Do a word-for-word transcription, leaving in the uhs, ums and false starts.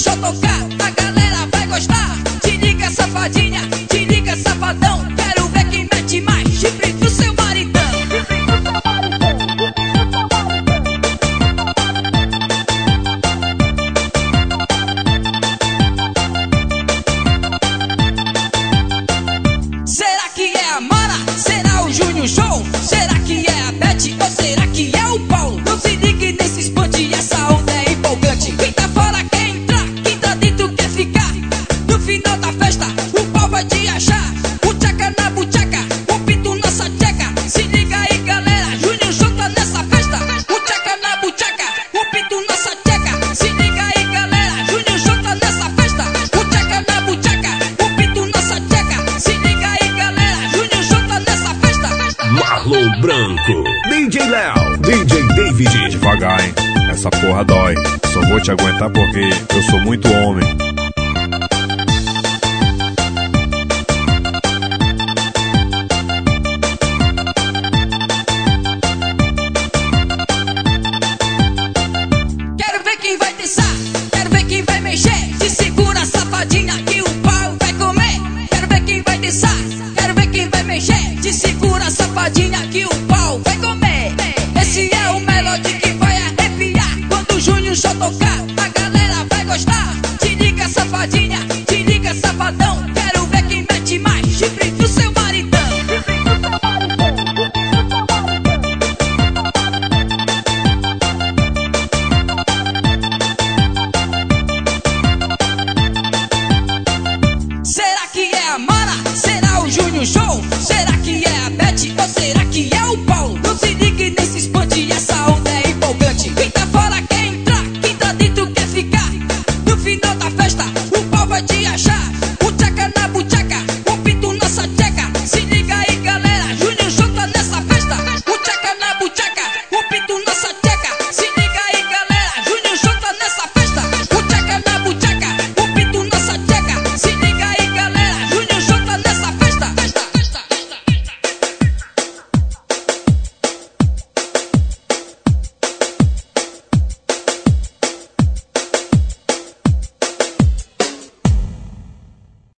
Show tocar, a galera vai gostar. Te liga, safadinha, te liga, safadão. Quero ver quem mete mais chifre pro seu maridão. Será que é a Mara? Será o Júnior Show? Será que é a Beth? Ou será que é o Paulo? Não se ligue nesse espante, essa onda é empolgante. Quem tá fora quer entrar, quem tá dentro quer ficar. No final da festa, o pau vai te achar. O tchaca na buchaca, o pinto na sacheca. Se liga aí, galera, Júnior Show tá nessa festa. O tchaca na buchaca, o pinto na sacheca. Se liga aí, galera, Júnior Show tá nessa festa. O tchaca na buchaca, o pinto na sacheca. Se liga aí, galera, Júnior Show tá nessa festa. Marlon Branco, D J Léo, D J David. Devagar, hein? Essa porra dói. Só vou te aguentar porque eu sou muito homem. Quero ver quem vai dançar, quero ver quem vai mexer. Se segura, safadinha, que o pau vai comer. Quero ver quem vai dançar, quero ver quem vai mexer. Se segura, safadinha, que o pau vai comer. Esse é o melody que vai arrepiar. Quando o Júnior Show tocar, a galera vai gostar. Te liga, safadinha, te liga, safadão. Quero ver quem mete mais chifre pro seu maridão. Será que é a Mara? Será o Júnior Show? Será que é a Beth? Ou será que é o Paulo? Não se ligue nesse espante, essa onda é empolgante. Quem tá fora quer entrar, quem tá dentro quer ficar. No final da festa, o pau vai te achar.